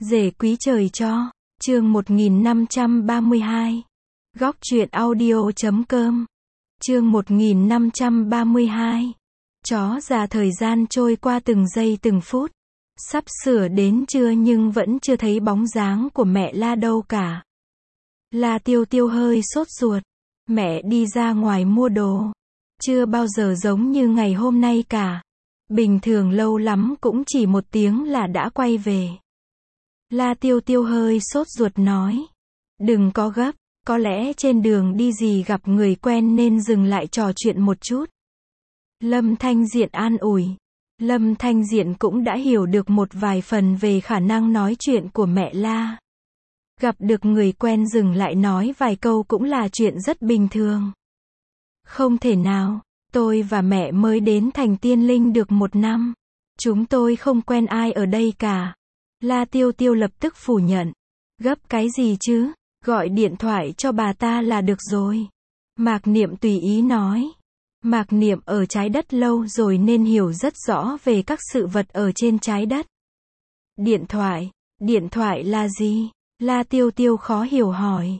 Rể quý trời cho. Chương 1532. Góc truyện audio.com. Chương 1532. Chó già. Thời gian trôi qua từng giây từng phút. Sắp sửa đến trưa nhưng vẫn chưa thấy bóng dáng của mẹ La đâu cả. La Tiêu Tiêu hơi sốt ruột. Mẹ đi ra ngoài mua đồ. Chưa bao giờ giống như ngày hôm nay cả. Bình thường lâu lắm cũng chỉ 1 tiếng là đã quay về. La Tiêu Tiêu hơi sốt ruột nói. Đừng có gấp, có lẽ trên đường đi gì gặp người quen nên dừng lại trò chuyện một chút. Lâm Thanh Diện an ủi. Lâm Thanh Diện cũng đã hiểu được một vài phần về khả năng nói chuyện của mẹ La. Gặp được người quen dừng lại nói vài câu cũng là chuyện rất bình thường. Không thể nào, tôi và mẹ mới đến thành Tiên Linh được 1 năm. Chúng tôi không quen ai ở đây cả. La Tiêu Tiêu lập tức phủ nhận. Gấp cái gì chứ, gọi điện thoại cho bà ta là được rồi. Mạc Niệm tùy ý nói. Mạc Niệm ở trái đất lâu rồi nên hiểu rất rõ về các sự vật ở trên trái đất. Điện thoại là gì? La Tiêu Tiêu khó hiểu hỏi.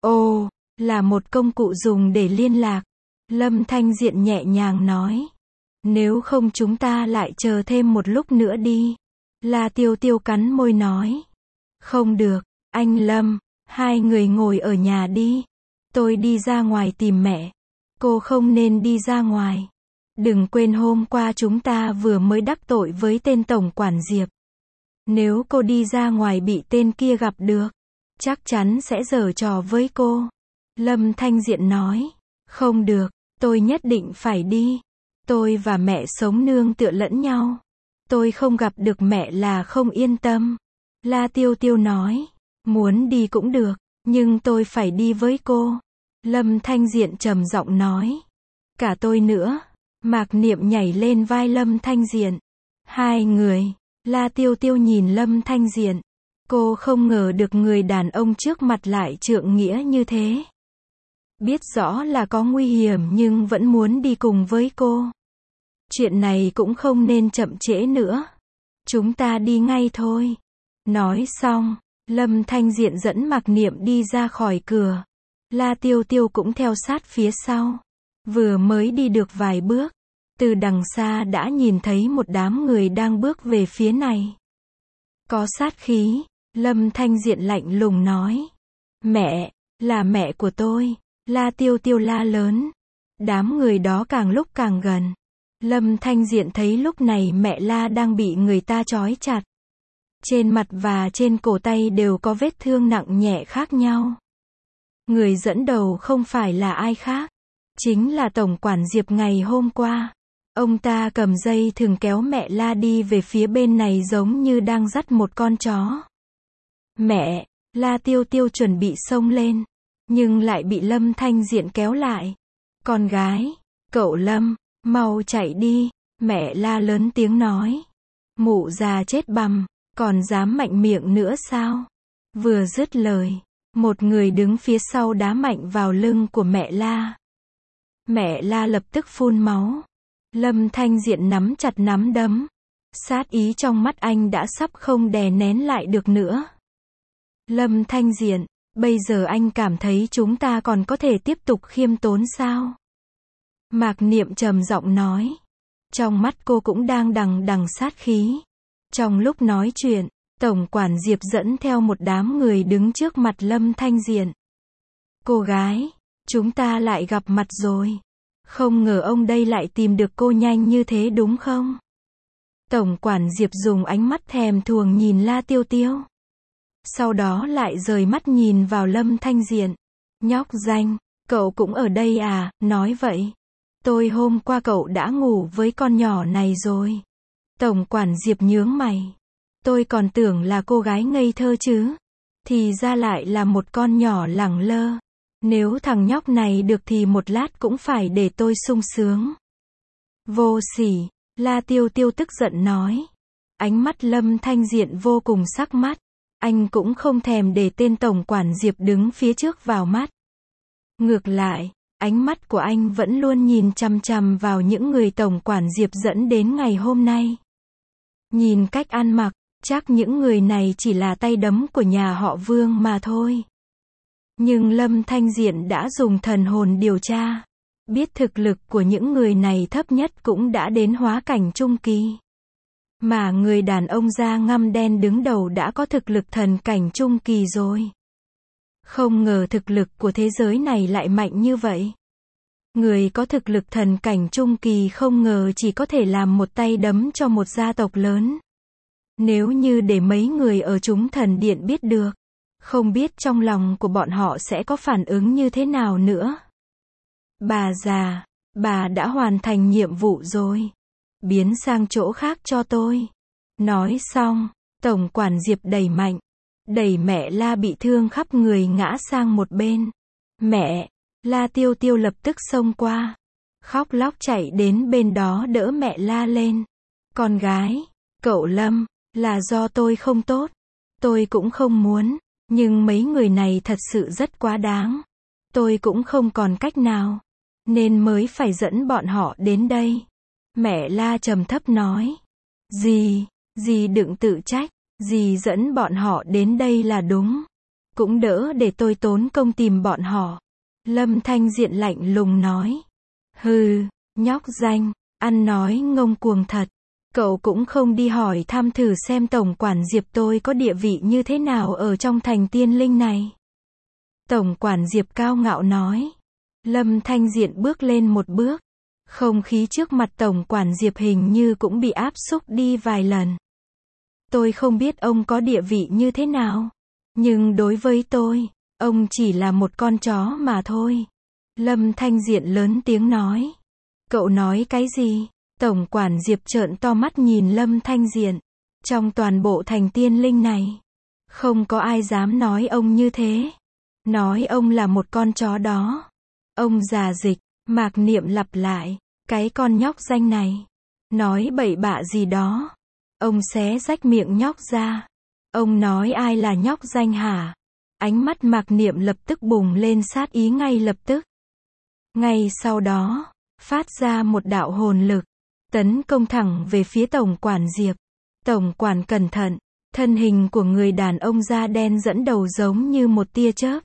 Ồ, là một công cụ dùng để liên lạc. Lâm Thanh Diện nhẹ nhàng nói. Nếu không chúng ta lại chờ thêm một lúc nữa đi. La Tiêu Tiêu cắn môi nói. Không được, anh Lâm, hai người ngồi ở nhà đi. Tôi đi ra ngoài tìm mẹ. Cô không nên đi ra ngoài. Đừng quên hôm qua chúng ta vừa mới đắc tội với tên tổng quản Diệp. Nếu cô đi ra ngoài bị tên kia gặp được, chắc chắn sẽ giở trò với cô. Lâm Thanh Diện nói. Không được, tôi nhất định phải đi. Tôi và mẹ sống nương tựa lẫn nhau. Tôi không gặp được mẹ là không yên tâm. La Tiêu Tiêu nói. Muốn đi cũng được, nhưng tôi phải đi với cô. Lâm Thanh Diện trầm giọng nói. Cả tôi nữa. Mạc Niệm nhảy lên vai Lâm Thanh Diện. Hai người. La Tiêu Tiêu nhìn Lâm Thanh Diện. Cô không ngờ được người đàn ông trước mặt lại trượng nghĩa như thế. Biết rõ là có nguy hiểm nhưng vẫn muốn đi cùng với cô. Chuyện này cũng không nên chậm trễ nữa. Chúng ta đi ngay thôi. Nói xong, Lâm Thanh Diện dẫn Mạc Niệm đi ra khỏi cửa. La Tiêu Tiêu cũng theo sát phía sau. Vừa mới đi được vài bước, từ đằng xa đã nhìn thấy một đám người đang bước về phía này. Có sát khí, Lâm Thanh Diện lạnh lùng nói. Mẹ, là mẹ của tôi. La Tiêu Tiêu la lớn. Đám người đó càng lúc càng gần. Lâm Thanh Diện thấy lúc này mẹ La đang bị người ta trói chặt. Trên mặt và trên cổ tay đều có vết thương nặng nhẹ khác nhau. Người dẫn đầu không phải là ai khác, chính là tổng quản Diệp ngày hôm qua. Ông ta cầm dây thừng kéo mẹ La đi về phía bên này giống như đang dắt một con chó. Mẹ, La Tiêu Tiêu chuẩn bị xông lên, nhưng lại bị Lâm Thanh Diện kéo lại. Con gái, cậu Lâm, mau chạy đi, mẹ La lớn tiếng nói. Mụ già chết bằm, còn dám mạnh miệng nữa sao? Vừa dứt lời, một người đứng phía sau đá mạnh vào lưng của mẹ La. Mẹ La lập tức phun máu. Lâm Thanh Diện nắm chặt nắm đấm. Sát ý trong mắt anh đã sắp không đè nén lại được nữa. Lâm Thanh Diện, bây giờ anh cảm thấy chúng ta còn có thể tiếp tục khiêm tốn sao? Mạc Niệm trầm giọng nói. Trong mắt cô cũng đang đằng đằng sát khí. Trong lúc nói chuyện, tổng quản Diệp dẫn theo một đám người đứng trước mặt Lâm Thanh Diện. Cô gái, chúng ta lại gặp mặt rồi. Không ngờ ông đây lại tìm được cô nhanh như thế đúng không? Tổng quản Diệp dùng ánh mắt thèm thuồng nhìn La Tiêu Tiêu. Sau đó lại rời mắt nhìn vào Lâm Thanh Diện. Nhóc danh, cậu cũng ở đây à? Nói vậy, tôi hôm qua cậu đã ngủ với con nhỏ này rồi. Tổng quản Diệp nhướng mày. Tôi còn tưởng là cô gái ngây thơ chứ. Thì ra lại là một con nhỏ lẳng lơ. Nếu thằng nhóc này được thì một lát cũng phải để tôi sung sướng. Vô sỉ, La Tiêu Tiêu tức giận nói. Ánh mắt Lâm Thanh Diện vô cùng sắc mắt. Anh cũng không thèm để tên tổng quản Diệp đứng phía trước vào mắt. Ngược lại, ánh mắt của anh vẫn luôn nhìn chằm chằm vào những người tổng quản Diệp dẫn đến ngày hôm nay. Nhìn cách ăn mặc, Chắc những người này chỉ là tay đấm của nhà họ Vương mà thôi. Nhưng Lâm Thanh Diện đã dùng thần hồn điều tra. Biết thực lực của những người này thấp nhất cũng đã đến hóa cảnh trung kỳ. Mà người đàn ông da ngăm đen đứng đầu đã có thực lực thần cảnh trung kỳ rồi. Không ngờ thực lực của thế giới này lại mạnh như vậy. Người có thực lực thần cảnh trung kỳ không ngờ chỉ có thể làm một tay đấm cho một gia tộc lớn. Nếu như để mấy người ở chúng thần điện biết được, không biết trong lòng của bọn họ sẽ có phản ứng như thế nào nữa. Bà già, bà đã hoàn thành nhiệm vụ rồi. Biến sang chỗ khác cho tôi. Nói xong, Tổng quản Diệp đẩy mạnh. Đẩy mẹ La bị thương khắp người ngã sang một bên. Mẹ, La Tiêu Tiêu lập tức xông qua. Khóc lóc chạy đến bên đó đỡ mẹ La lên. Con gái, cậu Lâm, là do tôi không tốt. Tôi cũng không muốn. Nhưng mấy người này thật sự rất quá đáng. Tôi cũng không còn cách nào. Nên mới phải dẫn bọn họ đến đây. Mẹ La trầm thấp nói. Dì đừng tự trách. Dì dẫn bọn họ đến đây là đúng. Cũng đỡ để tôi tốn công tìm bọn họ. Lâm Thanh Diện lạnh lùng nói. Hừ, nhóc danh, ăn nói ngông cuồng thật. Cậu cũng không đi hỏi thăm thử xem Tổng quản Diệp tôi có địa vị như thế nào ở trong thành tiên linh này. Tổng quản Diệp cao ngạo nói. Lâm Thanh Diện bước lên một bước. Không khí trước mặt Tổng quản Diệp hình như cũng bị áp xúc đi vài lần. Tôi không biết ông có địa vị như thế nào. Nhưng đối với tôi, ông chỉ là một con chó mà thôi. Lâm Thanh Diện lớn tiếng nói. Cậu nói cái gì? Tổng quản Diệp trợn to mắt nhìn Lâm Thanh Diện. Trong toàn bộ thành tiên linh này, không có ai dám nói ông như thế. Nói ông là một con chó đó. Ông già Dịch, Mạc Niệm lặp lại. Cái con nhóc danh này. Nói bậy bạ gì đó. Ông xé rách miệng nhóc ra. Ông nói ai là nhóc danh hả? Ánh mắt Mạc Niệm lập tức bùng lên sát ý ngay lập tức. Ngay sau đó, phát ra một đạo hồn lực. Tấn công thẳng về phía Tổng quản Diệp. Tổng quản cẩn thận. Thân hình của người đàn ông da đen dẫn đầu giống như một tia chớp.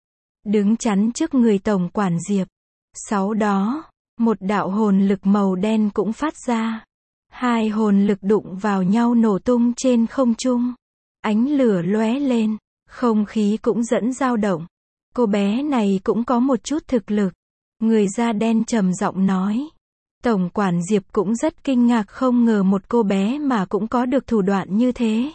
Đứng chắn trước người Tổng quản Diệp. Sau đó, một đạo hồn lực màu đen cũng phát ra. Hai hồn lực đụng vào nhau nổ tung trên không trung. Ánh lửa lóe lên, không khí cũng dẫn dao động. Cô bé này cũng có một chút thực lực. Người da đen trầm giọng nói. Tổng quản Diệp cũng rất kinh ngạc không ngờ một cô bé mà cũng có được thủ đoạn như thế.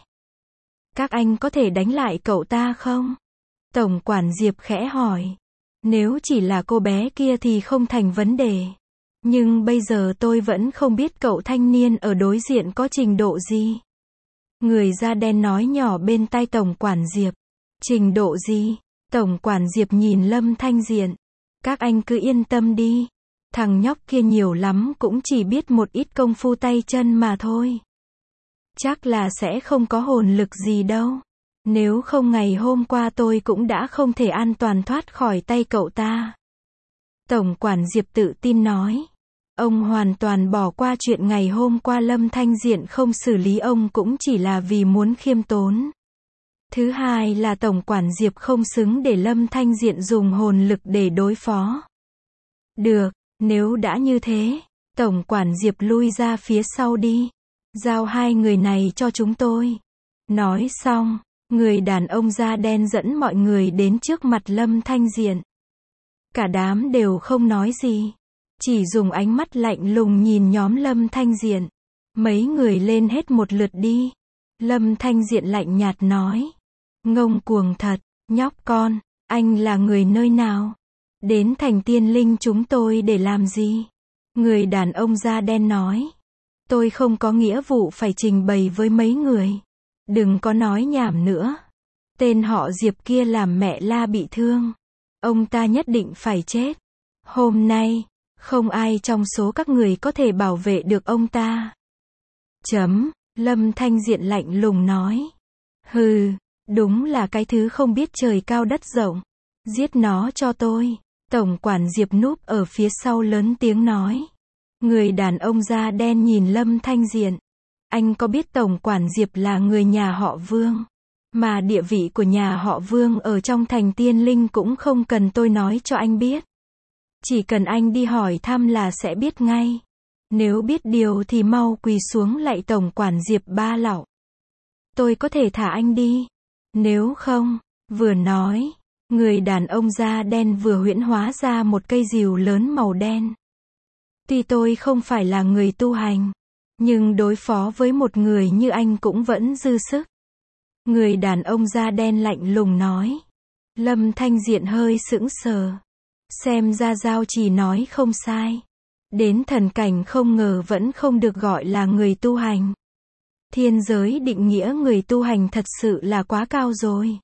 Các anh có thể đánh lại cậu ta không? Tổng quản Diệp khẽ hỏi. Nếu chỉ là cô bé kia thì không thành vấn đề. Nhưng bây giờ tôi vẫn không biết cậu thanh niên ở đối diện có trình độ gì. Người da đen nói nhỏ bên tai Tổng quản Diệp. Trình độ gì? Tổng quản Diệp nhìn Lâm Thanh Diện. Các anh cứ yên tâm đi. Thằng nhóc kia nhiều lắm cũng chỉ biết một ít công phu tay chân mà thôi. Chắc là sẽ không có hồn lực gì đâu. Nếu không ngày hôm qua tôi cũng đã không thể an toàn thoát khỏi tay cậu ta. Tổng quản Diệp tự tin nói. Ông hoàn toàn bỏ qua chuyện ngày hôm qua Lâm Thanh Diện không xử lý ông cũng chỉ là vì muốn khiêm tốn. Thứ hai là Tổng quản Diệp không xứng để Lâm Thanh Diện dùng hồn lực để đối phó. Được, nếu đã như thế, Tổng quản Diệp lui ra phía sau đi. Giao hai người này cho chúng tôi. Nói xong, người đàn ông da đen dẫn mọi người đến trước mặt Lâm Thanh Diện. Cả đám đều không nói gì. Chỉ dùng ánh mắt lạnh lùng nhìn nhóm Lâm Thanh Diện. Mấy người lên hết một lượt đi. Lâm Thanh Diện lạnh nhạt nói. Ngông cuồng thật, nhóc con, anh là người nơi nào? Đến thành tiên linh chúng tôi để làm gì? Người đàn ông da đen nói. Tôi không có nghĩa vụ phải trình bày với mấy người. Đừng có nói nhảm nữa. Tên họ Diệp kia làm mẹ La bị thương. Ông ta nhất định phải chết. Hôm nay, không ai trong số các người có thể bảo vệ được ông ta. Lâm Thanh Diện lạnh lùng nói. Hừ, đúng là cái thứ không biết trời cao đất rộng. Giết nó cho tôi. Tổng quản Diệp núp ở phía sau lớn tiếng nói. Người đàn ông da đen nhìn Lâm Thanh Diện. Anh có biết Tổng quản Diệp là người nhà họ Vương, mà địa vị của nhà họ Vương ở trong thành Tiên Linh cũng không cần tôi nói cho anh biết. Chỉ cần anh đi hỏi thăm là sẽ biết ngay. Nếu biết điều thì mau quỳ xuống lạy Tổng quản Diệp ba lão. Tôi có thể thả anh đi. Nếu không, vừa nói, người đàn ông da đen vừa huyễn hóa ra một cây rìu lớn màu đen. Tuy tôi không phải là người tu hành, nhưng đối phó với một người như anh cũng vẫn dư sức. Người đàn ông da đen lạnh lùng nói. Lâm Thanh Diện hơi sững sờ. Xem ra Giao Trì nói không sai. Đến thần cảnh không ngờ vẫn không được gọi là người tu hành. Thiên giới định nghĩa người tu hành thật sự là quá cao rồi.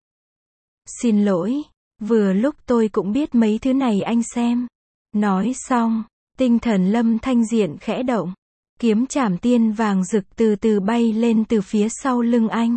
Xin lỗi, vừa lúc tôi cũng biết mấy thứ này anh xem. Nói xong, tinh thần Lâm Thanh Diện khẽ động. Kiếm chảm tiên vàng rực từ từ bay lên từ phía sau lưng anh.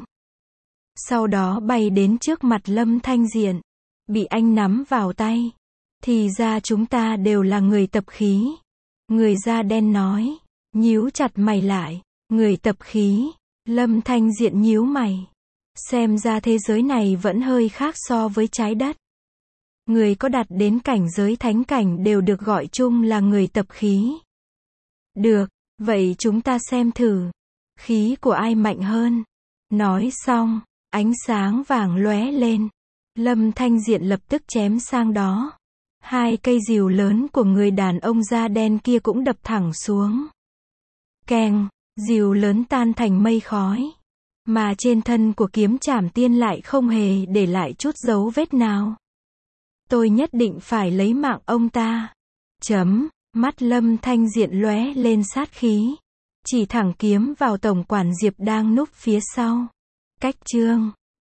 Sau đó bay đến trước mặt Lâm Thanh Diện. Bị anh nắm vào tay. Thì ra chúng ta đều là người tập khí. Người da đen nói. Nhíu chặt mày lại. Người tập khí. Lâm Thanh Diện nhíu mày. Xem ra thế giới này vẫn hơi khác so với trái đất. Người có đạt đến cảnh giới thánh cảnh đều được gọi chung là người tập khí. Được, vậy chúng ta xem thử. Khí của ai mạnh hơn. Nói xong, ánh sáng vàng lóe lên. Lâm Thanh Diện lập tức chém sang đó. Hai cây rìu lớn của người đàn ông da đen kia cũng đập thẳng xuống. Keng, rìu lớn tan thành mây khói. Mà trên thân của kiếm chảm tiên lại không hề để lại chút dấu vết nào. Tôi nhất định phải lấy mạng ông ta. Mắt Lâm Thanh Diện lóe lên sát khí. Chỉ thẳng kiếm vào Tổng quản Diệp đang núp phía sau. Cách chương